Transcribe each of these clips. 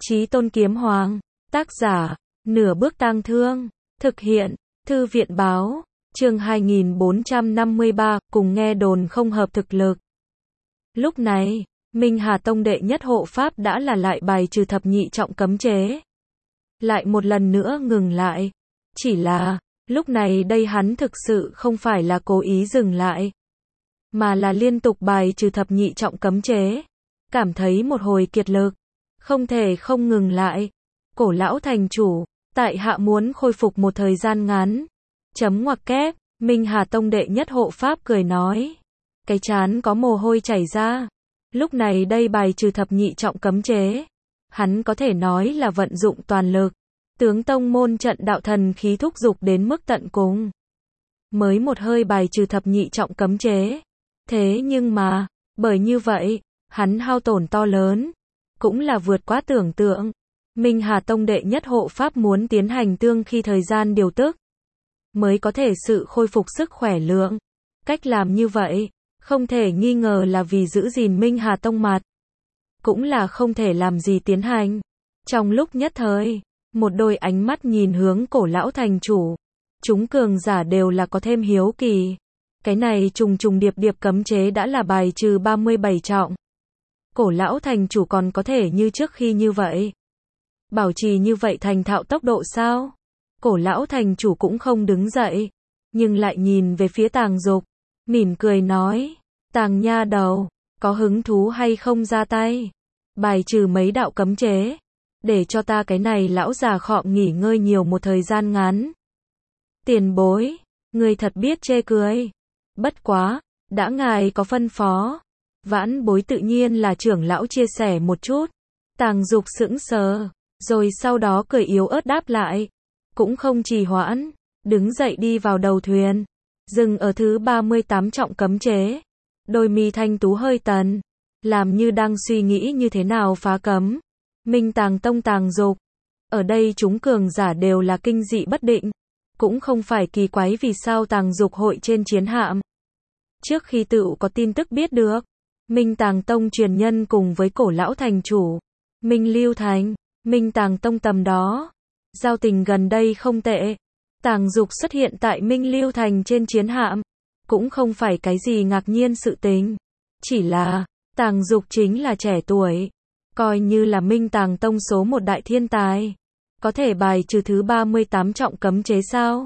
Chí Tôn Kiếm Hoàng, tác giả, Nửa Bước Tang Thương, thực hiện, Thư viện báo, chương 2453, cùng nghe đồn không hợp thực lực. Lúc này, Minh Hà Tông đệ nhất hộ pháp đã là lại bài trừ thập nhị trọng cấm chế. Lại một lần nữa ngừng lại. Chỉ là, lúc này đây hắn thực sự không phải là cố ý dừng lại, mà là liên tục bài trừ thập nhị trọng cấm chế. Cảm thấy một hồi kiệt lực, không thể không ngừng lại. Cổ lão thành chủ, tại hạ muốn khôi phục một thời gian ngắn. Chấm ngoặc kép, Minh Hà Tông đệ nhất hộ pháp cười nói. Cái trán có mồ hôi chảy ra. Lúc này đây bài trừ thập nhị trọng cấm chế, hắn có thể nói là vận dụng toàn lực. Tướng tông môn trận đạo thần khí thúc dục đến mức tận cùng. Mới một hơi bài trừ thập nhị trọng cấm chế. Thế nhưng mà, bởi như vậy, hắn hao tổn to lớn, cũng là vượt quá tưởng tượng. Minh Hà Tông đệ nhất hộ pháp muốn tiến hành tương khi thời gian điều tức, mới có thể sự khôi phục sức khỏe lượng. Cách làm như vậy, không thể nghi ngờ là vì giữ gìn Minh Hà Tông mặt. Cũng là không thể làm gì tiến hành. Trong lúc nhất thời, một đôi ánh mắt nhìn hướng cổ lão thành chủ. Chúng cường giả đều là có thêm hiếu kỳ. Cái này trùng trùng điệp điệp cấm chế đã là bài trừ 37 trọng. Cổ lão thành chủ còn có thể như trước khi như vậy. Bảo trì như vậy thành thạo tốc độ sao? Cổ lão thành chủ cũng không đứng dậy, nhưng lại nhìn về phía Tàng Dục, mỉm cười nói, Tàng nha đầu, có hứng thú hay không ra tay? Bài trừ mấy đạo cấm chế, để cho ta cái này lão già khọm nghỉ ngơi nhiều một thời gian ngắn. Tiền bối, ngươi thật biết chê cười. Bất quá, đã ngài có phân phó. Vãn bối tự nhiên là trưởng lão chia sẻ một chút. Tàng Dục sững sờ, rồi sau đó cười yếu ớt đáp lại. Cũng không trì hoãn, đứng dậy đi vào đầu thuyền. Dừng ở thứ 38 trọng cấm chế. Đôi mi thanh tú hơi tần, làm như đang suy nghĩ như thế nào phá cấm. Minh Tàng Tông Tàng Dục. Ở đây chúng cường giả đều là kinh dị bất định. Cũng không phải kỳ quái vì sao Tàng Dục hội trên chiến hạm. Trước khi tựu có tin tức biết được, Minh Tàng Tông truyền nhân cùng với cổ lão thành chủ, Minh Lưu Thành, Minh Tàng Tông tầm đó, giao tình gần đây không tệ. Tàng Dục xuất hiện tại Minh Lưu Thành trên chiến hạm, cũng không phải cái gì ngạc nhiên sự tình. Chỉ là, Tàng Dục chính là trẻ tuổi, coi như là Minh Tàng Tông số một đại thiên tài. Có thể bài trừ thứ 38 trọng cấm chế sao?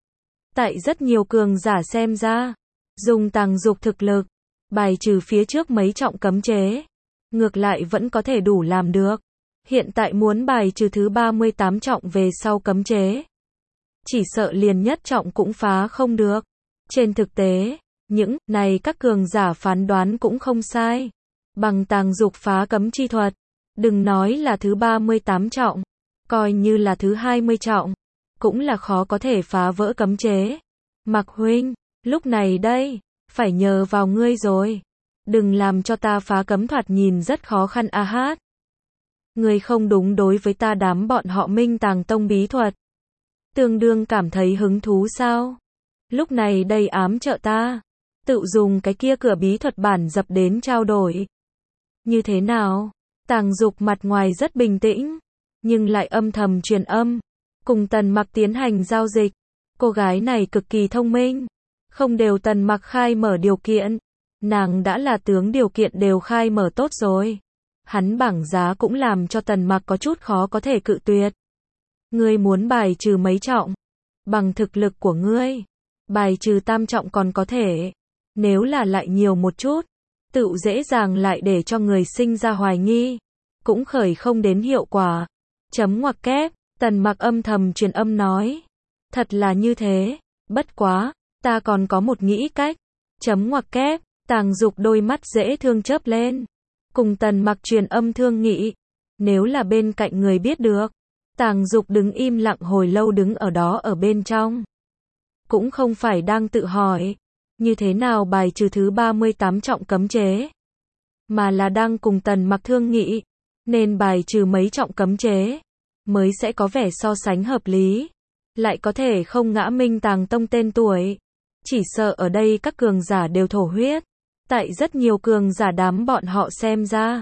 Tại rất nhiều cường giả xem ra, dùng Tàng Dục thực lực, bài trừ phía trước mấy trọng cấm chế, ngược lại vẫn có thể đủ làm được. Hiện tại muốn bài trừ thứ 38 trọng về sau cấm chế, chỉ sợ liền nhất trọng cũng phá không được. Trên thực tế, những này các cường giả phán đoán cũng không sai. Bằng Tàng Dục phá cấm chi thuật, đừng nói là thứ 38 trọng, coi như là thứ 20 trọng, cũng là khó có thể phá vỡ cấm chế. Mạc huynh, lúc này đây, phải nhờ vào ngươi rồi. Đừng làm cho ta phá cấm thoạt nhìn rất khó khăn a hát. Ngươi không đúng đối với ta đám bọn họ Minh Tàng Tông bí thuật. Tương đương cảm thấy hứng thú sao? Lúc này đây ám trợ ta. Tự dùng cái kia cửa bí thuật bản dập đến trao đổi. Như thế nào? Tàng Dục mặt ngoài rất bình tĩnh, nhưng lại âm thầm truyền âm. Cùng Tần Mặc tiến hành giao dịch. Cô gái này cực kỳ thông minh. Không đều Tần Mặc khai mở điều kiện. Nàng đã là tướng điều kiện đều khai mở tốt rồi. Hắn bảng giá cũng làm cho Tần Mặc có chút khó có thể cự tuyệt. Ngươi muốn bài trừ mấy trọng? Bằng thực lực của ngươi, bài trừ tam trọng còn có thể. Nếu là lại nhiều một chút, tự dễ dàng lại để cho người sinh ra hoài nghi. Cũng khởi không đến hiệu quả. Chấm ngoặc kép, Tần Mặc âm thầm truyền âm nói. Thật là như thế, bất quá, ta còn có một nghĩ cách. Chấm ngoặc kép, Tàng Dục đôi mắt dễ thương chớp lên. Cùng Tần Mặc truyền âm thương nghị. Nếu là bên cạnh người biết được. Tàng Dục đứng im lặng hồi lâu đứng ở đó ở bên trong. Cũng không phải đang tự hỏi, như thế nào bài trừ thứ 38 trọng cấm chế. Mà là đang cùng Tần Mặc thương nghị, nên bài trừ mấy trọng cấm chế, mới sẽ có vẻ so sánh hợp lý. Lại có thể không ngã Minh Tàng Tông tên tuổi. Chỉ sợ ở đây các cường giả đều thổ huyết. Tại rất nhiều cường giả đám bọn họ xem ra,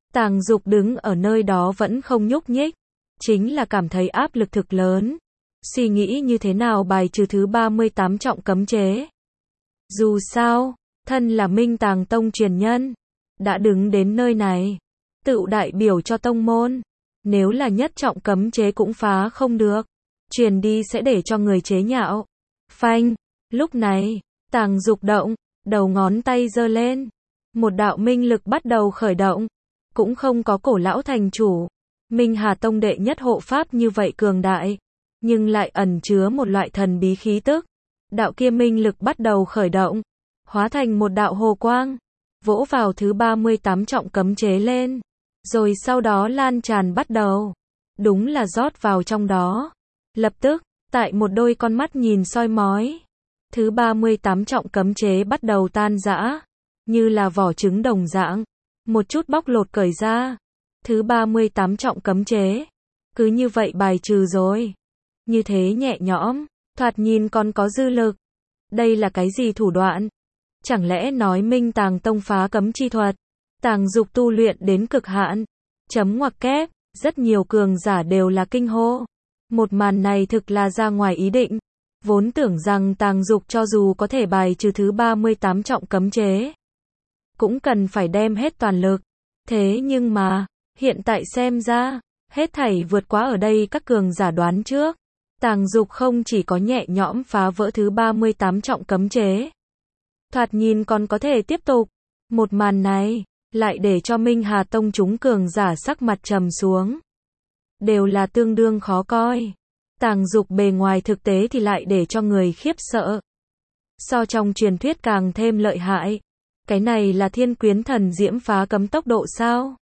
Tàng Dục đứng ở nơi đó vẫn không nhúc nhích, chính là cảm thấy áp lực thực lớn. Suy nghĩ như thế nào bài trừ thứ 38 trọng cấm chế. Dù sao, thân là Minh Tàng Tông truyền nhân, đã đứng đến nơi này, tự đại biểu cho tông môn. Nếu là nhất trọng cấm chế cũng phá không được, truyền đi sẽ để cho người chế nhạo. Phanh, lúc này, Tàng Dục động, đầu ngón tay giơ lên. Một đạo minh lực bắt đầu khởi động, cũng không có Cổ lão thành chủ, Minh Hà Tông đệ nhất hộ pháp như vậy cường đại, nhưng lại ẩn chứa một loại thần bí khí tức. Đạo kia minh lực bắt đầu khởi động, hóa thành một đạo hồ quang, vỗ vào thứ 38 trọng cấm chế lên, rồi sau đó lan tràn bắt đầu. Đúng là rót vào trong đó. Lập tức, tại một đôi con mắt nhìn soi mói, thứ 38 trọng cấm chế bắt đầu tan rã, như là vỏ trứng đồng dạng, một chút bóc lột cởi ra. Thứ 38 trọng cấm chế, cứ như vậy bài trừ rồi. Như thế nhẹ nhõm, thoạt nhìn còn có dư lực. Đây là cái gì thủ đoạn? Chẳng lẽ nói Minh Tàng Tông phá cấm chi thuật? Tàng Dục tu luyện đến cực hạn. Chấm ngoặc kép, rất nhiều cường giả đều là kinh hô. Một màn này thực là ra ngoài ý định. Vốn tưởng rằng Tàng Dục cho dù có thể bài trừ thứ 38 trọng cấm chế, cũng cần phải đem hết toàn lực. Thế nhưng mà, hiện tại xem ra, hết thảy vượt quá ở đây các cường giả đoán trước. Tàng Dục không chỉ có nhẹ nhõm phá vỡ thứ 38 trọng cấm chế, thoạt nhìn còn có thể tiếp tục. Một màn này, lại để cho Minh Hà Tông chúng cường giả sắc mặt trầm xuống. Đều là tương đương khó coi. Tàng Dục bề ngoài thực tế thì lại để cho người khiếp sợ. So trong truyền thuyết càng thêm lợi hại. Cái này là Thiên Quyến Thần Diễm phá cấm tốc độ sao?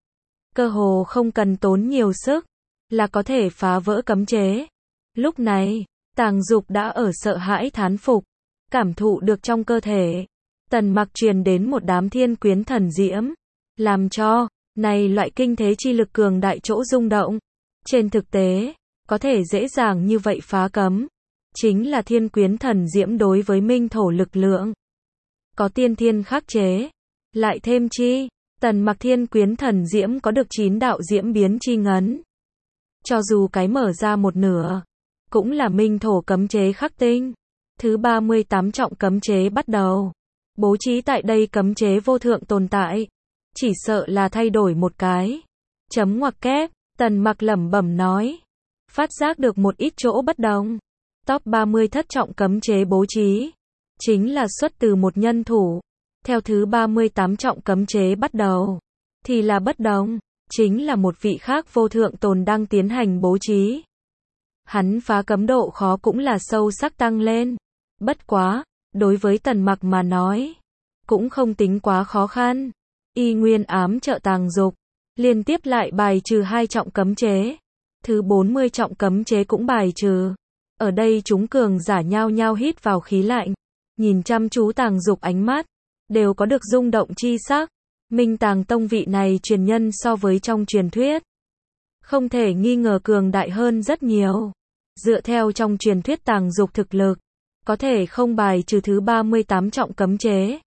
Cơ hồ không cần tốn nhiều sức, là có thể phá vỡ cấm chế. Lúc này, Tàng Dục đã ở sợ hãi thán phục, cảm thụ được trong cơ thể. Tần Mặc truyền đến một đám Thiên Quyến Thần Diễm, làm cho, này loại kinh thế chi lực cường đại chỗ rung động. Trên thực tế, có thể dễ dàng như vậy phá cấm, chính là Thiên Quyến Thần Diễm đối với minh thổ lực lượng. Có tiên thiên khắc chế, lại thêm chi, Tần Mặc Thiên Quyến Thần Diễm có được 9 đạo diễm biến chi ngấn. Cho dù cái mở ra một nửa, cũng là minh thổ cấm chế khắc tinh. Thứ 38 trọng cấm chế bắt đầu. Bố trí tại đây cấm chế vô thượng tồn tại. Chỉ sợ là thay đổi một cái. Chấm ngoặc kép, Tần Mặc lẩm bẩm nói. Phát giác được một ít chỗ bất đồng. Top 30 thất trọng cấm chế bố trí, chính là xuất từ một nhân thủ. Theo thứ 38 trọng cấm chế bắt đầu, thì là bất đồng, chính là một vị khác vô thượng tồn đang tiến hành bố trí. Hắn phá cấm độ khó cũng là sâu sắc tăng lên. Bất quá, đối với Tần Mặc mà nói, cũng không tính quá khó khăn. Y nguyên ám trợ Tàng Dục, liên tiếp lại bài trừ 2 trọng cấm chế. Thứ 40 trọng cấm chế cũng bài trừ. Ở đây chúng cường giả nhao nhao hít vào khí lạnh, nhìn chăm chú Tàng Dục ánh mắt, đều có được rung động chi sắc. Minh Tàng Tông vị này truyền nhân so với trong truyền thuyết, không thể nghi ngờ cường đại hơn rất nhiều. Dựa theo trong truyền thuyết Tàng Dục thực lực, có thể không bài trừ thứ 38 trọng cấm chế,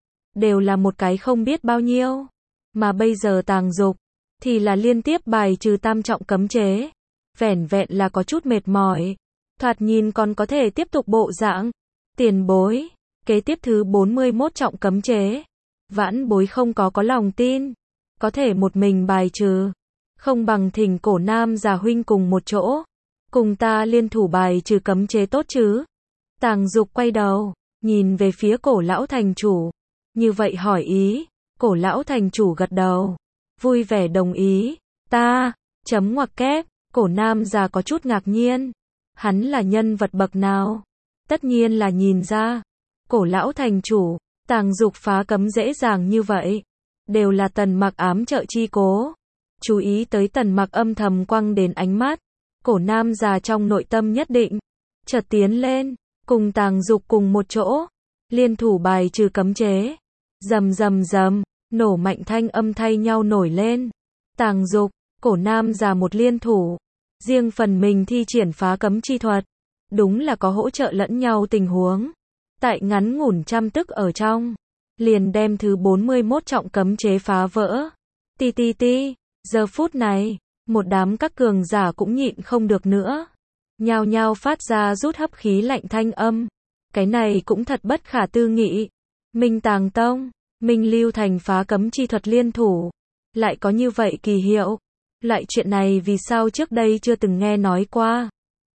đều là một cái không biết bao nhiêu. Mà bây giờ Tàng Dục, thì là liên tiếp bài trừ tam trọng cấm chế. Vẻn vẹn là có chút mệt mỏi. Thoạt nhìn còn có thể tiếp tục bộ dạng. Tiền bối, kế tiếp thứ 41 trọng cấm chế. Vãn bối không có lòng tin, có thể một mình bài trừ. Không bằng thỉnh Cổ Nam già huynh cùng một chỗ, cùng ta liên thủ bài trừ cấm chế tốt chứ. Tàng Dục quay đầu, nhìn về phía Cổ lão thành chủ. Như vậy hỏi ý, Cổ lão thành chủ gật đầu, vui vẻ đồng ý. Ta, chấm ngoặc kép, Cổ Nam già có chút ngạc nhiên. Hắn là nhân vật bậc nào? Tất nhiên là nhìn ra. Cổ lão thành chủ, Tàng Dục phá cấm dễ dàng như vậy, đều là Tần Mặc ám trợ chi cố. Chú ý tới Tần Mặc âm thầm quăng đến ánh mắt. Cổ Nam già trong nội tâm nhất định, chợt tiến lên, cùng Tàng Dục cùng một chỗ, liên thủ bài trừ cấm chế. Rầm rầm rầm, nổ mạnh thanh âm thay nhau nổi lên. Tàng Dục, Cổ Nam già một liên thủ, riêng phần mình thi triển phá cấm chi thuật, đúng là có hỗ trợ lẫn nhau tình huống. Tại ngắn ngủn trăm tức ở trong, liền đem thứ 41 trọng cấm chế phá vỡ. Ti ti ti, giờ phút này, một đám các cường giả cũng nhịn không được nữa. Nhao nhao phát ra rút hấp khí lạnh thanh âm. Cái này cũng thật bất khả tư nghị. Minh Tàng Tông, Minh Lưu Thành phá cấm chi thuật liên thủ. Lại có như vậy kỳ hiệu. Loại chuyện này vì sao trước đây chưa từng nghe nói qua.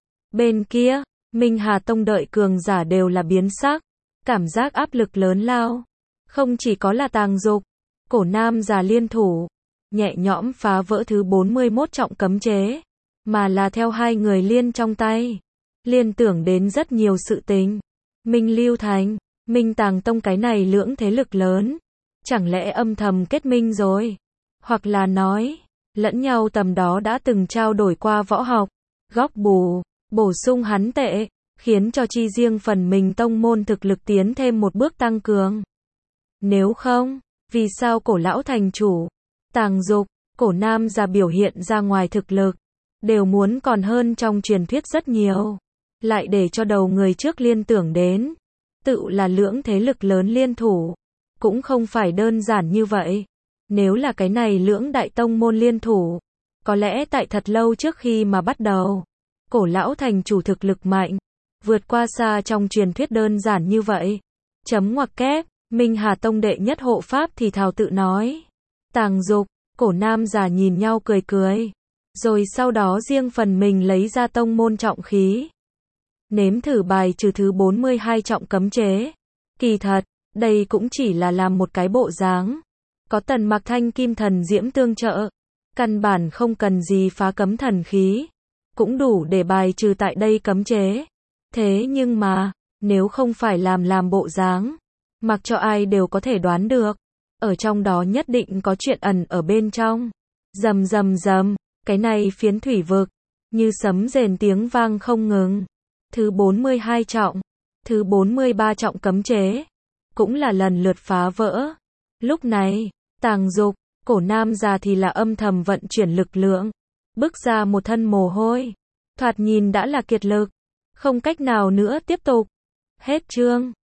Bên kia, Minh Hà Tông đợi cường giả đều là biến sắc. Cảm giác áp lực lớn lao. Không chỉ có là Tàng Dục, Cổ Nam già liên thủ, nhẹ nhõm phá vỡ thứ 41 trọng cấm chế, mà là theo hai người liên trong tay. Liên tưởng đến rất nhiều sự tình. Minh Lưu Thành, Minh Tàng Tông cái này lưỡng thế lực lớn. Chẳng lẽ âm thầm kết minh rồi? Hoặc là nói, lẫn nhau tầm đó đã từng trao đổi qua võ học, góp bù, bổ sung hắn tệ, khiến cho chi riêng phần mình tông môn thực lực tiến thêm một bước tăng cường. Nếu không, vì sao Cổ lão thành chủ, Tàng Dục, Cổ Nam già biểu hiện ra ngoài thực lực, đều muốn còn hơn trong truyền thuyết rất nhiều. Lại để cho đầu người trước liên tưởng đến, tự là lưỡng thế lực lớn liên thủ, cũng không phải đơn giản như vậy. Nếu là cái này lưỡng đại tông môn liên thủ, có lẽ tại thật lâu trước khi mà bắt đầu, Cổ lão thành chủ thực lực mạnh, vượt qua xa trong truyền thuyết đơn giản như vậy. Chấm ngoặc kép, Minh Hà Tông đệ nhất hộ pháp thì thào tự nói. Tàng Dục, Cổ Nam già nhìn nhau cười cười, rồi sau đó riêng phần mình lấy ra tông môn trọng khí. Nếm thử bài trừ thứ 42 trọng cấm chế. Kỳ thật, đây cũng chỉ là làm một cái bộ dáng. Có Tần Mặc Thanh Kim Thần Diễm tương trợ, căn bản không cần gì phá cấm thần khí, cũng đủ để bài trừ tại đây cấm chế. Thế nhưng mà, nếu không phải làm bộ dáng, mặc cho ai đều có thể đoán được, ở trong đó nhất định có chuyện ẩn ở bên trong. Rầm rầm rầm, cái này phiến thủy vực, như sấm rền tiếng vang không ngừng. Thứ 42 trọng, thứ 43 trọng cấm chế, cũng là lần lượt phá vỡ. Lúc này, Tàng Dục, Cổ Nam già thì là âm thầm vận chuyển lực lượng, bước ra một thân mồ hôi, thoạt nhìn đã là kiệt lực, không cách nào nữa tiếp tục. Hết chương.